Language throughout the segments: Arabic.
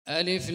ألف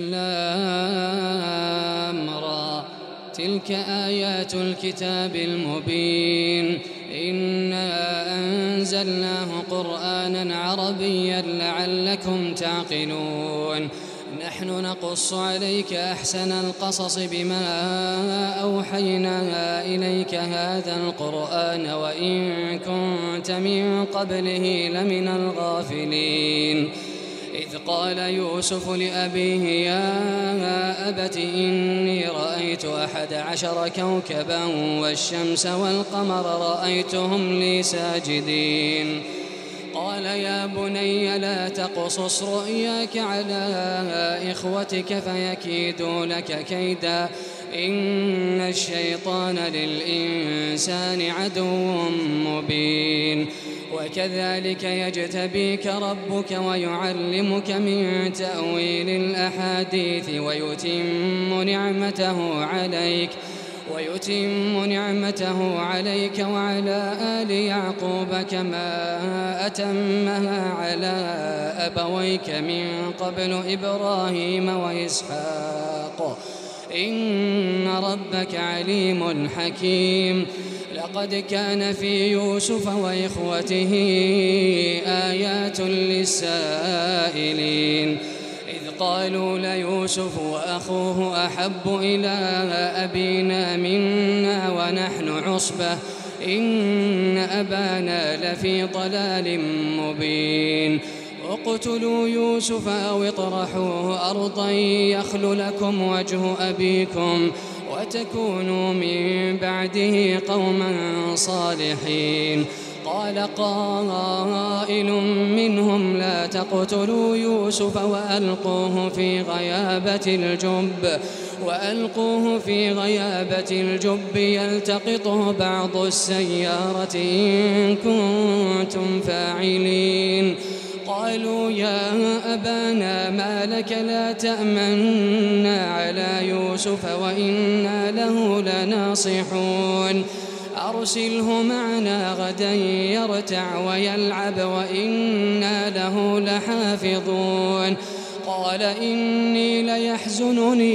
لام را تلك آيات الكتاب المبين إنا أنزلناه قرآنا عربيا لعلكم تعقلون نحن نقص عليك أحسن القصص بما أوحينا إليك هذا القرآن وإن كنت من قبله لمن الغافلين إذ قال يوسف لأبيه يا أبت إني رأيت 11 كوكبا والشمس والقمر رأيتهم لي ساجدين قال يا بني لا تقصص رؤياك على إخوتك فيكيدوا لك كيدا إن الشيطان للإنسان عدو مبين وكذلك يجتبيك ربك ويعلمك من تأويل الأحاديث ويتم نعمته عليك وعلى آل يعقوب كما أتمها على أبويك من قبل إبراهيم وإسحاق إن ربك عليم حكيم لقد كان في يوسف وإخوته آيات للسائلين إذ قالوا ليوسف وأخوه أحب إلى أبينا منا ونحن عصبة إن أبانا لفي ضلال مبين اقتلوا يوسف أو اطرحوه أرضا يخل لكم وجه أبيكم وتكونوا من بعده قوما صالحين قال قائل منهم لا تقتلوا يوسف وألقوه في غيابة الجب يلتقطه بعض السيارة إن كنتم فاعلين قالوا يا أبانا ما لك لا تأمنا على يوسف وإنا له لناصحون أرسله معنا غدا يرتع ويلعب وإنا له لحافظون قال إني ليحزنني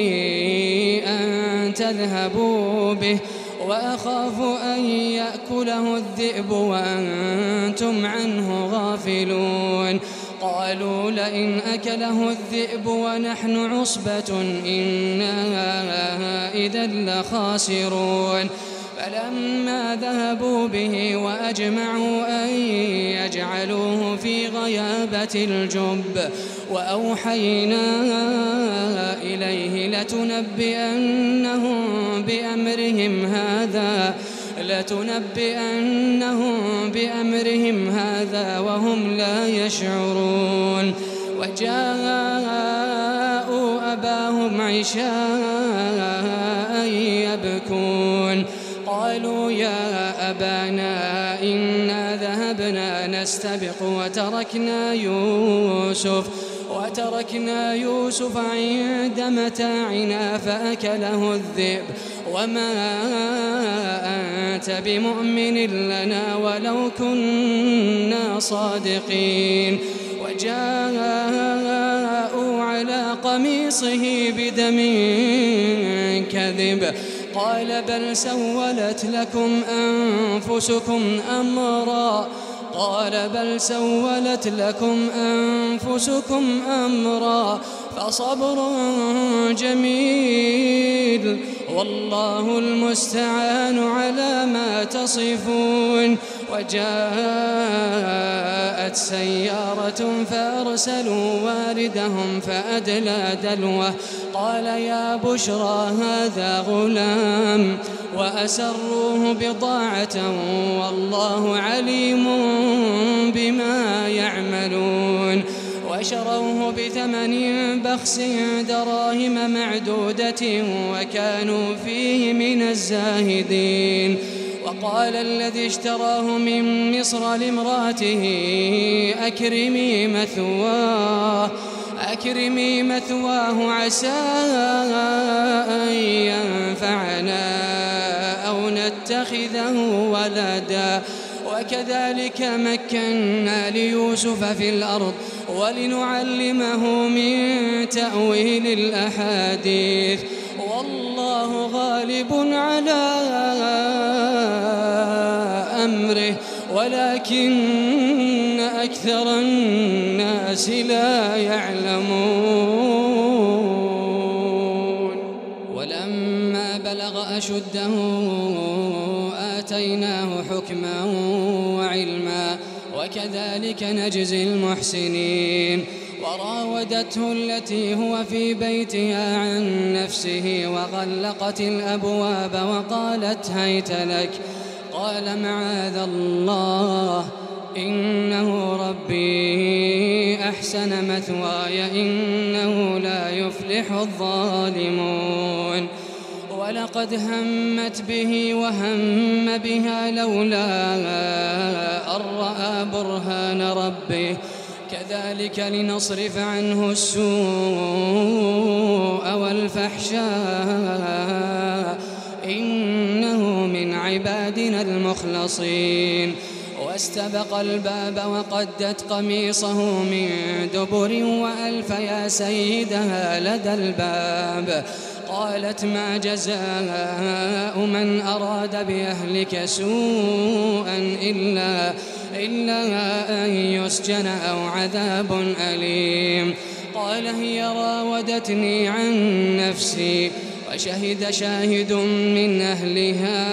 أن تذهبوا به وأخاف أن يأكله الذئب وأنتم عنه غافلون قالوا لئن أكله الذئب ونحن عصبة إنا إذا لخاسرون فلما ذهبوا به وأجمعوا أن يجعلوه في غيابة الجب وأوحينا إليه لتنبئنهم بأمرهم هذا وهم لا يشعرون وجاءوا أباهم عشاء يبكون قالوا يا أبانا إنا ذهبنا نستبق وتركنا يوسف عند متاعنا فأكله الذئب وما أنت بمؤمن لنا ولو كنا صادقين وجاءوا على قميصه بدم كذب قال بل سولت لكم أنفسكم أمرا فصبر جميل والله المستعان على ما تصفون وجاءت سيارة فأرسلوا واردهم فأدلى دلوه قال يا بشرى هذا غلام وأسروه بضاعة والله عليم بما يعملون وشروه بثمن بخس دراهم معدودة وكانوا فيه من الزاهدين وقال الذي اشتراه من مصر لامرأته أكرمي مثواه عسى أن ينفعنا أو نتخذه ولدا وكذلك مكنا ليوسف في الأرض ولنعلمه من تأويل الأحاديث والله غالب على أمره ولكن أكثر الناس لا يعلمون. ولما بلغ أشده آتيناه حكما وعلما وكذلك نجزي المحسنين. وراودته التي هو في بيتها عن نفسه وغلقت الأبواب وقالت هيت لك قال معاذ الله إنه ربي أحسن مثواي إنه لا يفلح الظالمون. ولقد همت به وهم بها لولا أن رأى برهان ربه كذلك لنصرف عنه السوء والفحشاء إنه من عبادنا المخلصين. واستبق الباب وقدت قميصه من دبر وألف يا سيدها لدى الباب. قالت ما جزاء من أراد بأهلك سوءا إلا أن يسجن أو عذاب أليم. قال هي راودتني عن نفسي وشهد شاهد من أهلها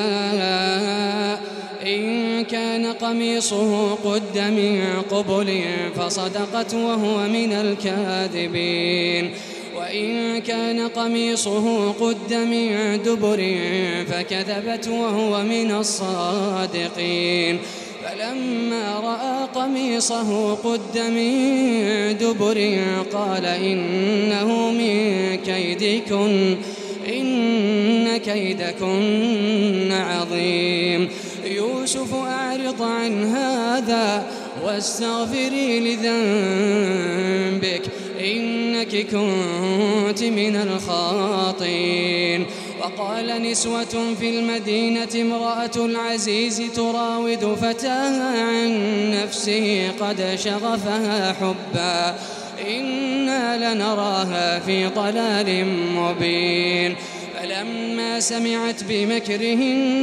إن كان قميصه قد من قبل فصدقت وهو من الكاذبين وإن كان قميصه قد من دبر فكذبت وهو من الصادقين. فلما رأى قميصه قد من دبر قال إنه من كيدكن إن كيدكن عظيم. يوسف أعرض عن هذا واستغفري لذنبك إنك كنت من الخاطئين. وقال نسوة في المدينة امرأة العزيز تراود فتاها عن نفسه قد شغفها حبا إنا لنراها في ضلال مبين. فلما سمعت بمكرهن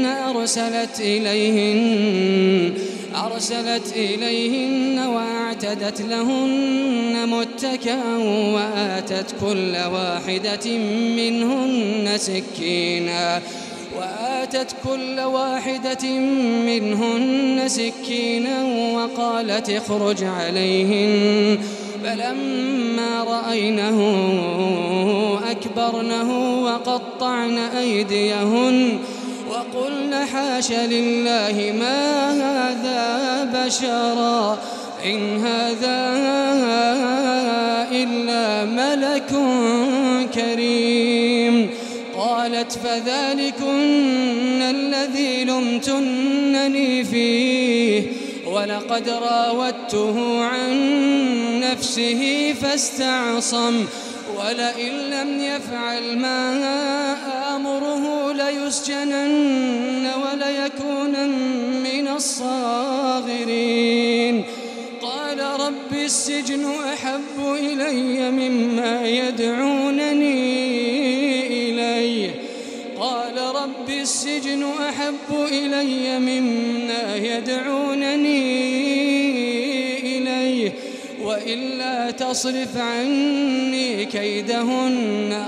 أرسلت إليهن وأعتدت لهن متكئا وآتت كل واحدة منهن سكينا وقالت اخرج عليهن. فلما رأينه أكبرنه وقطعن أيديهن وقلن حاش لله ما هذا بشرا إن هذا إلا ملك كريم. قالت فذلكن الذي لمتنني فيه ولقد راودته عن نفسه فاستعصم ولئن لم يفعل ما آمره ليسجنن وليكونن من الصاغرين. قال رب السجن أحب إلي مما يدعونني إليه وإلا تصرف عني كيدهن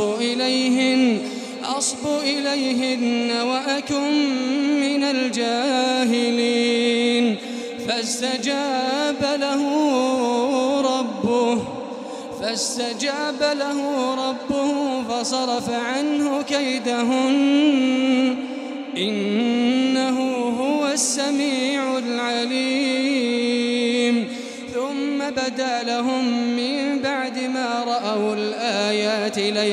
أصب إليهن وأكن من الجاهلين. فاستجاب له ربه فصرف عنه كيدهن إنه هو السميع العليم. ثم بدا لهم من بعد ما رأوا الآيات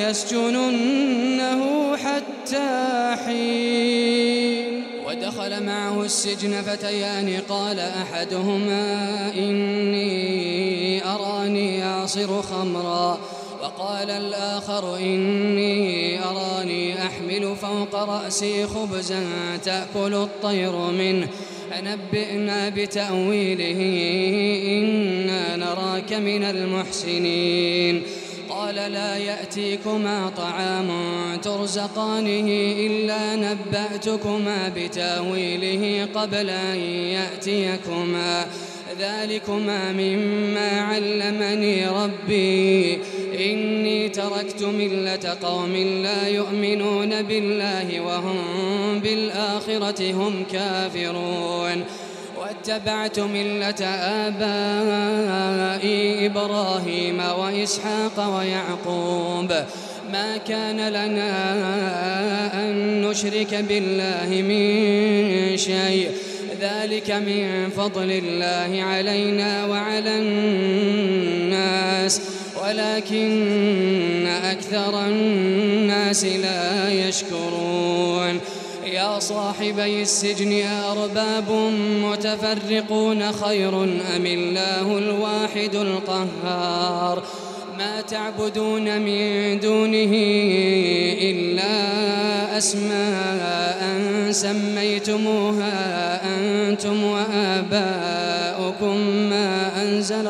ليسجننه حتى حين. ودخل معه السجن فتيان قال أحدهما إني أراني أعصر خمرا وقال الآخر إني أراني أحمل فوق رأسي خبزا تأكل الطير منه فنبئنا بتأويله إنا نراك من المحسنين. قال لا يأتيكما طعام ترزقانه إلا نبأتكما بتأويله قبل أن يأتيكما ذلكما مما علمني ربي إني تركت ملة قوم لا يؤمنون بالله وهم بالآخرة هم كافرون واتبعت ملة آبائي إبراهيم وإسحاق ويعقوب ما كان لنا أن نشرك بالله من شيء ذلك من فضل الله علينا وعلى الناس ولكن أكثر الناس لا يشكرون. يا صاحبي السجن أرباب متفرقون خير أم الله الواحد القهار ما تعبدون من دونه إلا أسماء سميتموها أنتم وآباؤكم ما أنزل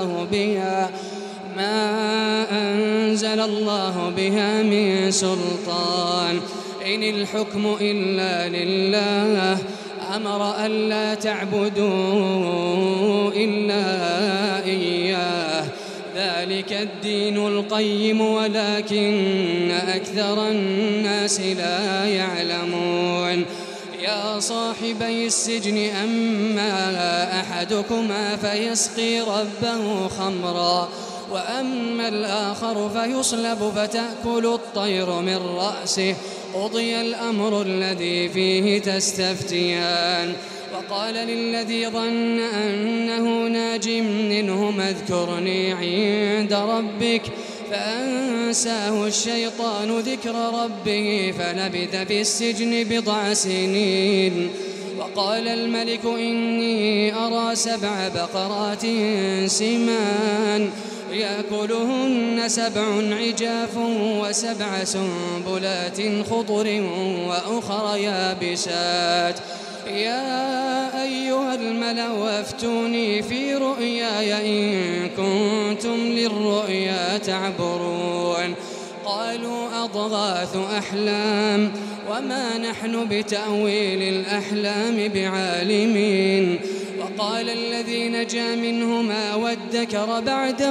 الله بها من سلطان إن الحكم إلا لله أمر ألا تعبدوا إلا إياه ذلك الدين القيم ولكن أكثر الناس لا يعلمون. يا صاحبي السجن أما أحدكما فيسقي ربه خمرا وأما الآخر فيصلب فتأكل الطير من رأسه قضي الأمر الذي فيه تستفتيان. وقال للذي ظن أنه ناج منهما اذكرني عند ربك فأنساه الشيطان ذكر ربه فلبث في السجن 10 سنين. وقال الملك إني أرى 7 بقرات سمان يأكلهن 7 عجاف و7 سنبلات خضر وأخر يابسات يا أيها الملأ أفتوني في رؤياي إن كنتم للرؤيا تعبرون. قالوا أضغاث أحلام وما نحن بتأويل الأحلام بعالمين. وقال الذي نجا منهما وادكر بعد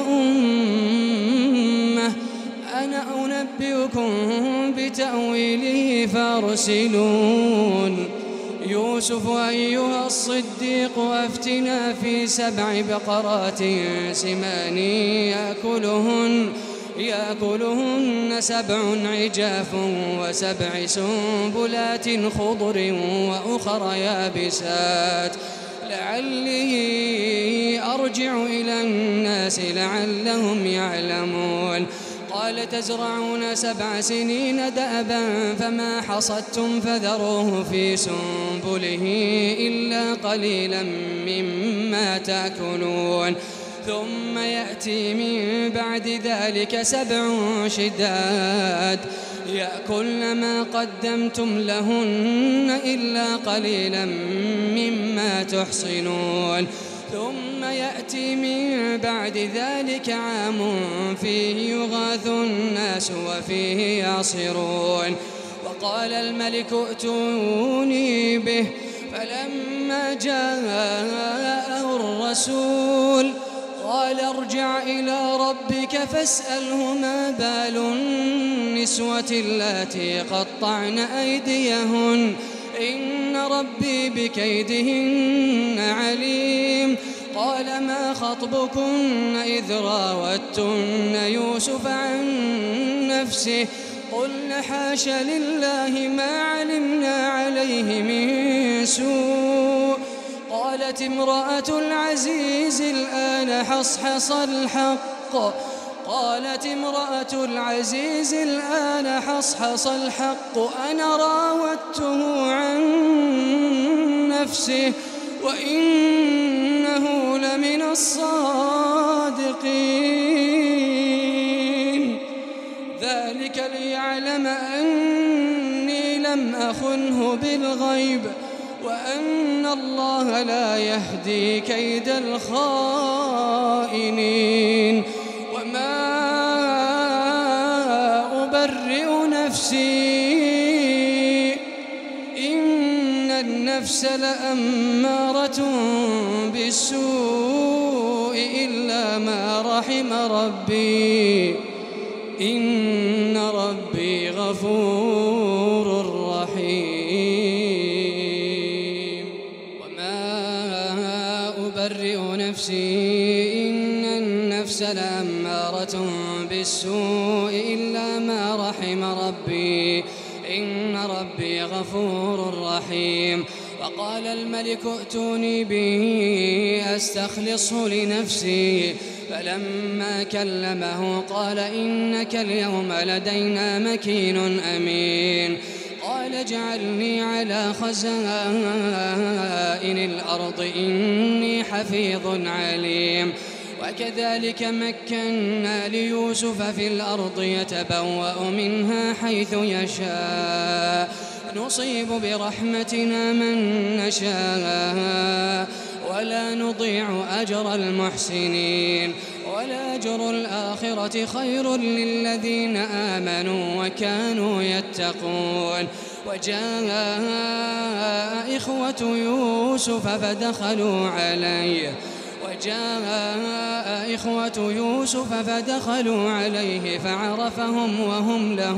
أمة أنا أنبئكم بتأويله فارسلون. يوسف أيها الصديق أفتنا في 7 بقرات سمان يأكلهن 7 عجاف و7 سنبلات خضر وأخر يابسات لعلي أرجع إلى الناس لعلهم يعلمون. قال تزرعون 7 سنين دأبا فما حصدتم فذروه في سنبله إلا قليلا مما تأكلون ثم يأتي من بعد ذلك 7 شداد يأكلن ما قدمتم لهن إلا قليلا مما تحصنون ثم يأتي من بعد ذلك عام فيه يغاث الناس وفيه يعصرون. وقال الملك ائتوني به فلما جاءه الرسول قال ارجع إلى ربك فاسأله ما بال النسوة اللاتي قطعن أيديهن إن ربي بكيدهن عليم. قال ما خطبكن إذ راوتن يوسف عن نفسه قلن حاش لله ما علمنا عليه من سوء. قالت امرأة العزيز الآن حصحص الحق أنا راودته عن نفسه وإنه لمن الصادقين. ذلك ليعلم أني لم أخنه بالغيب وأن الله لا يهدي كيد الخائنين وما أبرئ نفسي إن النفس لأمارة بالسوء إلا ما رحم ربي إن ربي غفور رحيم وما أبرئ نفسي إن النفس لأمارة بالسوء إلا ما رحم ربي إن ربي غفور رحيم وقال الملك ائتوني به أستخلصه لنفسي فلما كلمه قال إنك اليوم لدينا مكين أمين قال اجعلني على خزائن الأرض إني حفيظ عليم وكذلك مكنا ليوسف في الأرض يتبوأ منها حيث يشاء نصيب برحمتنا من نشاء ولا نضيع أجر المحسنين ولأجر الآخرة خير للذين آمنوا وكانوا يتقون وجاء إخوة يوسف فدخلوا عليه فعرفهم وهم له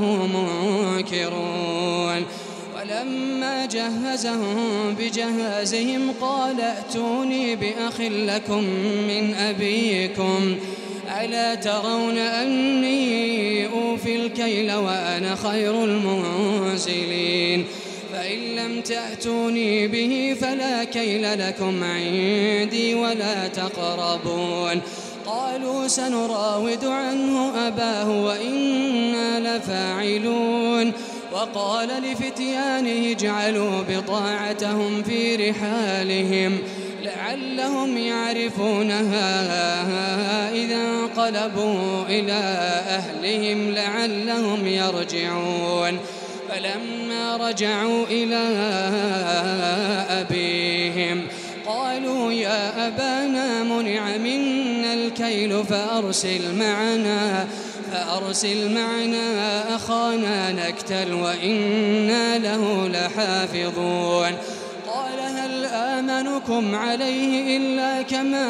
منكرون ولما جهزهم بجهازهم قال ائتوني بأخ لكم من أبيكم ألا ترون أني أوفي الكيل وأنا خير المنزلين فإن لم تأتوني به فلا كيل لكم عندي ولا تقربون قالوا سنراود عنه أباه وإنا لفاعلون وقال لفتيانه اجعلوا بضاعتهم في رحالهم لعلهم يعرفونها إذا انقلبوا إلى أهلهم لعلهم يرجعون فلما رجعوا إلى أبيهم قالوا يا أبانا منع منا الكيل فأرسل معنا أخانا نكتل وإنا له لحافظون قال هل آمنكم عليه إلا كما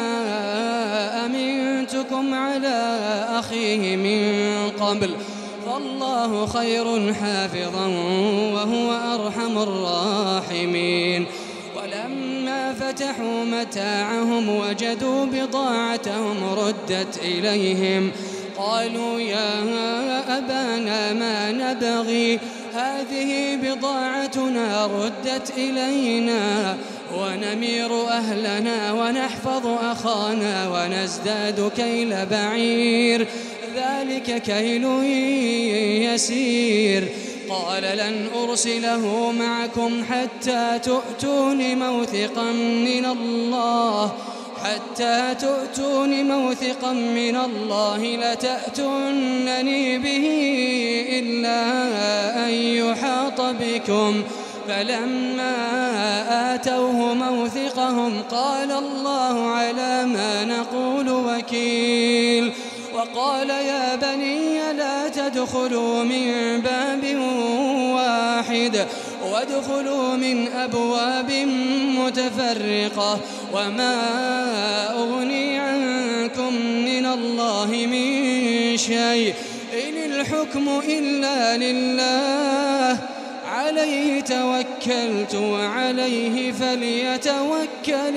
أمنتكم على أخيه من قبل فالله خير حافظا وهو أرحم الراحمين ولما فتحوا متاعهم وجدوا بضاعتهم ردت إليهم قالوا يا أبانا ما نبغي هذه بضاعتنا ردت إلينا ونمير أهلنا ونحفظ أخانا ونزداد كيل بعير ذلك كيل يسير قال لن أرسله معكم حتى تؤتون موثقا من الله لتأتونني به إلا أن يحاط بكم فلما آتوه موثقهم قال الله على ما نقول وكيل وقال يا بني لا تدخلوا من باب واحد وادخلوا من أبواب متفرقة وما أغني عنكم من الله من شيء إن الحكم إلا لله عليه توكلت وعليه فليتوكل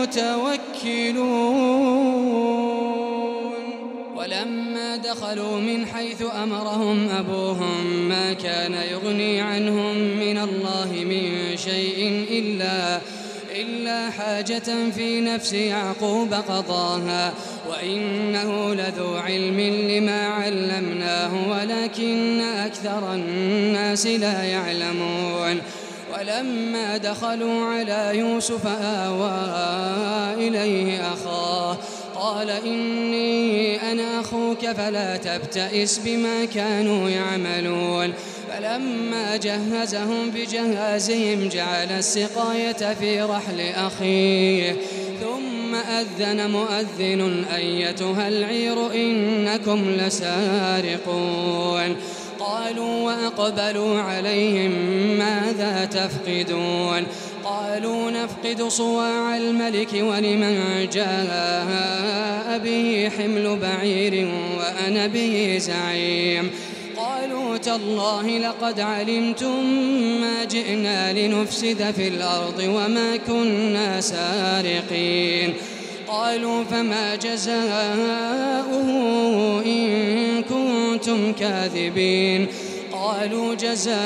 المتوكلون ولما دخلوا من حيث أمرهم أبوهم ما كان يغني عنهم من الله من شيء إلا حاجة في نفس يعقوب قضاها وإنه لذو علم لما علمناه ولكن أكثر الناس لا يعلمون ولما دخلوا على يوسف آوى إليه أخاه قال إني أنا أخوك فلا تبتئس بما كانوا يعملون فلما جهزهم بجهازهم جعل السقاية في رحل أخيه ثم أذن مؤذن أيتها العير إنكم لسارقون قالوا وأقبلوا عليهم ماذا تفقدون قالوا نفقد صواع الملك ولمن جاء به حمل بعير وأنا به زعيم قالوا تالله لقد علمتم ما جئنا لنفسد في الأرض وما كنا سارقين قالوا فما جزاؤه إن كنتم كاذبين قالوا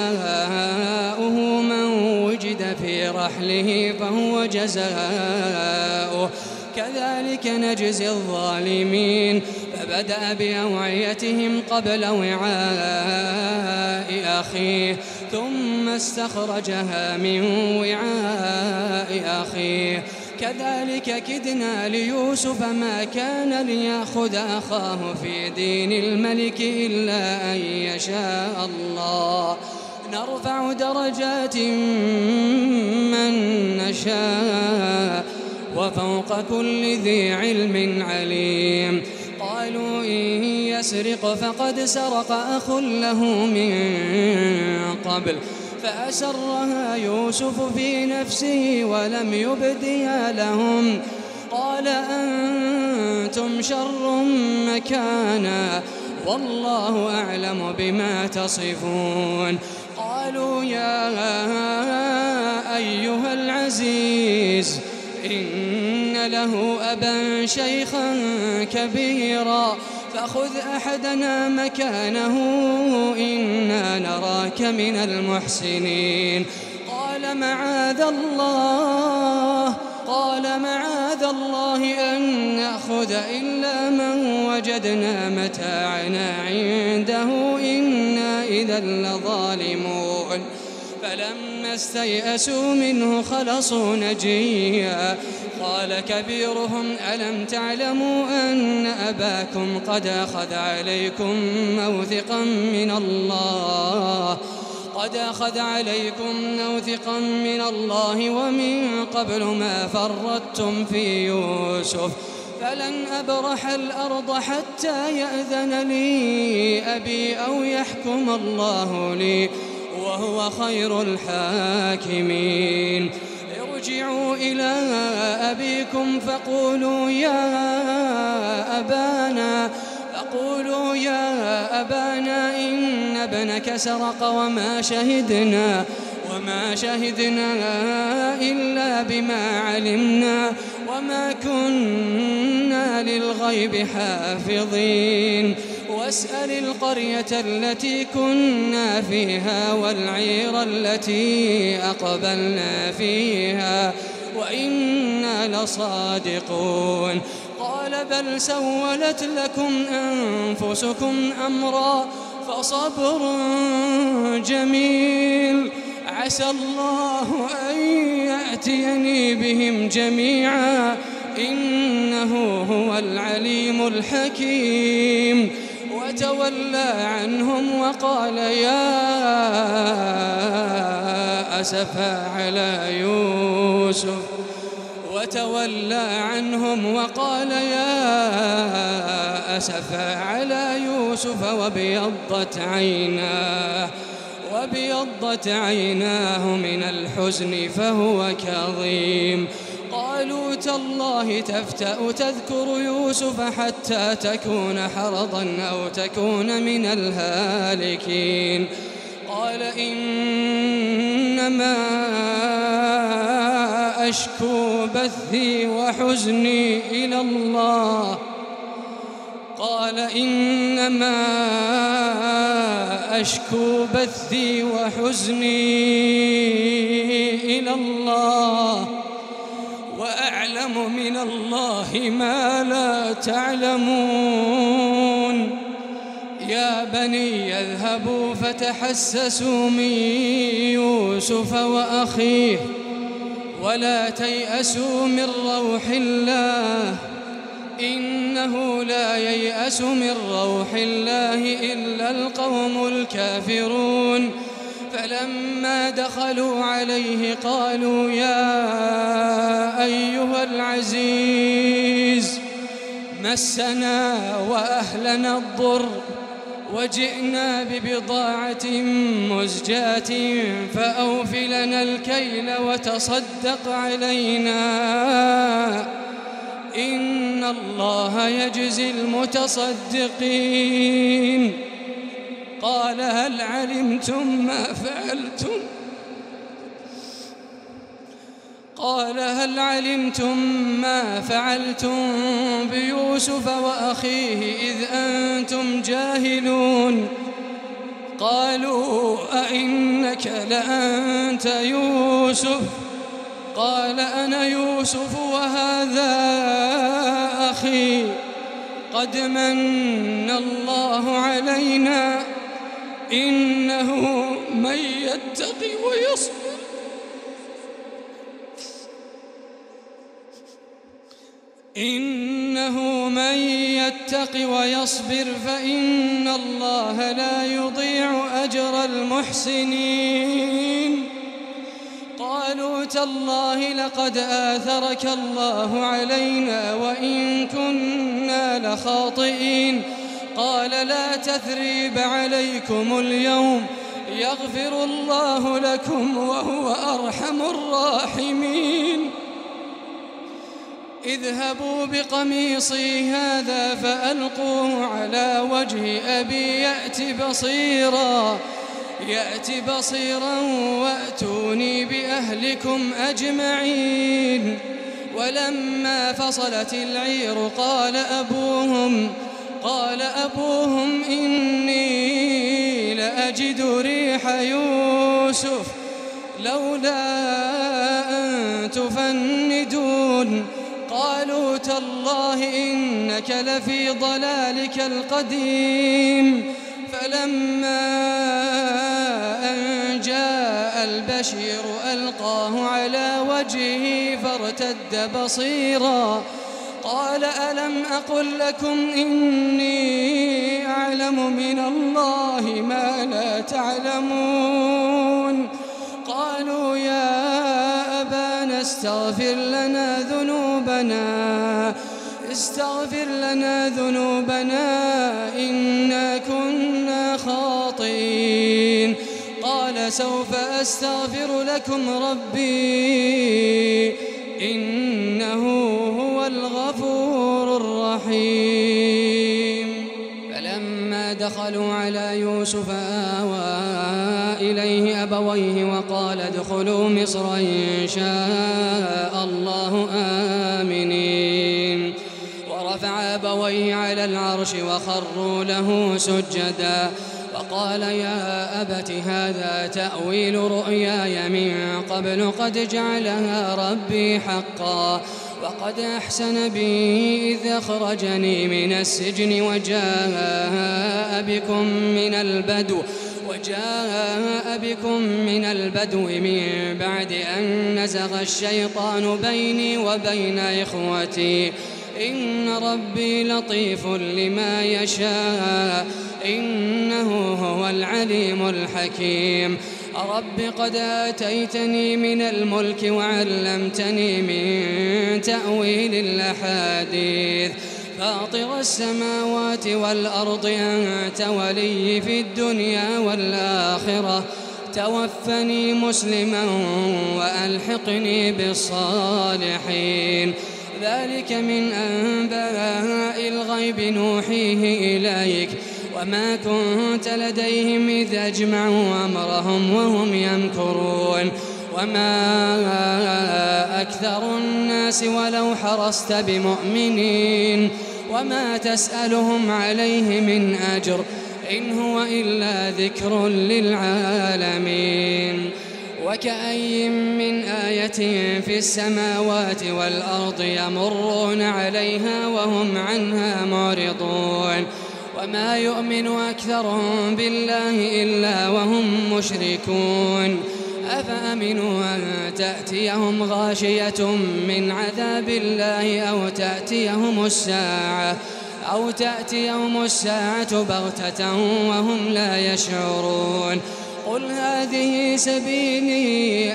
جزاؤه من وجد في رحله فهو جزاؤه كذلك نجزي الظالمين فبدأ بأوعيتهم قبل وعاء أخيه ثم استخرجها من وعاء أخيه كذلك كدنا ليوسف ما كان ليأخذ أخاه في دين الملك إلا أن يشاء الله نرفع درجات من نشاء وفوق كل ذي علم عليم قالوا إن يسرق فقد سرق أخ له من قبل فأسرها يوسف في نفسه ولم يبدها لهم قال أنتم شر مكانا والله أعلم بما تصفون قالوا يا أيها العزيز إن له أبا شيخا كبيرا فخذ أحدنا مكانه إنا نراك من المحسنين قال معاذ الله أن نأخذ إلا من وجدنا متاعنا عنده إنا إذا لظالمون فلما استيئسوا منه خلصوا نجيا قال كبيرهم ألم تعلموا أن أباكم قد أخذ عليكم موثقا من الله ومن قبل ما فرطتم في يوسف فلن أبرح الأرض حتى يأذن لي أبي أو يحكم الله لي وهو خير الحاكمين ارجعوا إلى أبيكم فقولوا يا أبانا إن ابنك سرق وما شهدنا إلا بما علمنا وما كنا للغيب حافظين واسأل القرية التي كنا فيها والعير التي أقبلنا فيها وإنا لصادقون قال بل سولت لكم أنفسكم أمرا فصبر جميل عسى الله أن يأتيني بهم جميعا إنه هو العليم الحكيم وتولى عنهم وقال يا أسفا على يوسف وابيضت عيناه من الحزن فهو كظيم قالوا تالله تفتأ تذكر يوسف حتى تكون حرضا أو تكون من الهالكين قال إنما أشكو بثي وحزني إلى الله وأعلم من الله ما لا تعلمون يا بني اذهبوا فتحسسوا من يوسف وأخيه ولا تيأسوا من روح الله إنه لا ييأس من روح الله إلا القوم الكافرون فلما دخلوا عليه قالوا يا أيها العزيز مسنا وأهلنا الضر وجئنا ببضاعة مزجاة فأوف لنا الكيل وتصدق علينا إن الله يجزي المتصدقين قال هل علمتم ما فعلتم بيوسف وأخيه إذ أنتم جاهلون قالوا أئنك لأنت يوسف قال أنا يوسف وهذا أخي قد من الله علينا إنه من يتق ويصبر فإن الله لا يضيع أجر المحسنين قالوا تالله لقد آثرك الله علينا وإن كنا لخاطئين قال لا تثريب عليكم اليوم يغفر الله لكم وهو أرحم الراحمين اذهبوا بقميصي هذا فألقوه على وجه أبي يأت بصيرا وأتوني بأهلكم أجمعين ولما فصلت العير قال أبوهم إني لأجد ريح يوسف لولا أن تفندون قالوا تالله إنك لفي ضلالك القديم فلما أن جاء البشير ألقاه على وجهه فارتد بصيرا قال ألم أقل لكم إني أعلم من الله ما لا تعلمون قالوا يا أبانا استغفر لنا ذنوبنا إنا كنا خاطئين قال سوف أستغفر لكم ربي إنه هو الغفور الرحيم فلما دخلوا على يوسف آوى إليه أبويه وقال ادخلوا مصر إن شاء الله آمنين ورفع أبويه على العرش وخروا له سجدا وقال يا أبت هذا تأويل رؤياي من قبل قد جعلها ربي حقا وقد أحسن بي إذ أخرجني من السجن وجاء بكم من البدو من بعد أن نزغ الشيطان بيني وبين إخوتي إن ربي لطيف لما يشاء إنه هو العليم الحكيم رب قد آتيتني من الملك وعلمتني من تأويل الأحاديث فاطر السماوات والأرض أنت ولي في الدنيا والآخرة توفني مسلما وألحقني بالصالحين ذلك من أنباء الغيب نوحيه إليك وما كنت لديهم إذ أجمعوا أمرهم وهم يمكرون وما أكثر الناس ولو حرصت بمؤمنين وما تسألهم عليه من أجر إن هو إلا ذكر للعالمين وكأي من آية في السماوات والأرض يمرون عليها وهم عنها معرضون وما يؤمن أكثرهم بالله إلا وهم مشركون أفأمنوا أن تأتيهم غاشية من عذاب الله أو تأتيهم الساعة بغتة وهم لا يشعرون قل هذه سبيلي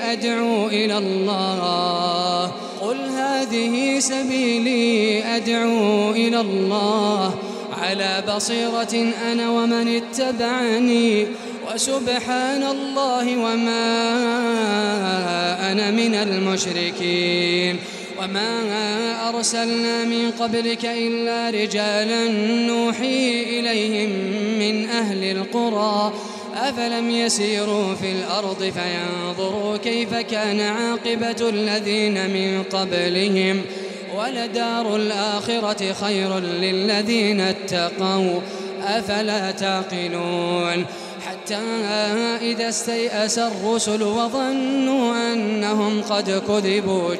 أدعو إلى الله على بصيرة أنا ومن اتبعني وسبحان الله وما أنا من المشركين وما أرسلنا من قبلك إلا رجالا نوحي إليهم من أهل القرى أفلم يسيروا في الأرض فينظروا كيف كان عاقبة الذين من قبلهم ولدار الآخرة خير للذين اتقوا أفلا تعقلون حتى إذا استيأس الرسل وظنوا أنهم قد كذبوا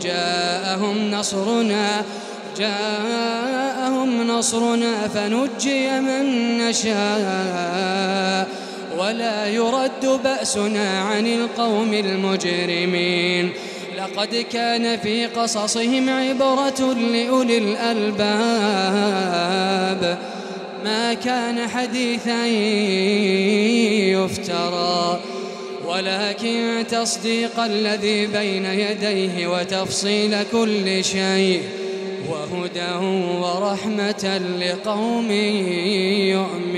جاءهم نصرنا فنجي من نشاء ولا يرد بأسنا عن القوم المجرمين لقد كان في قصصهم عبرة لأولي الألباب ما كان حديثا يفترى ولكن تصديق الذي بين يديه وتفصيل كل شيء وهدى ورحمة لقوم يؤمنون.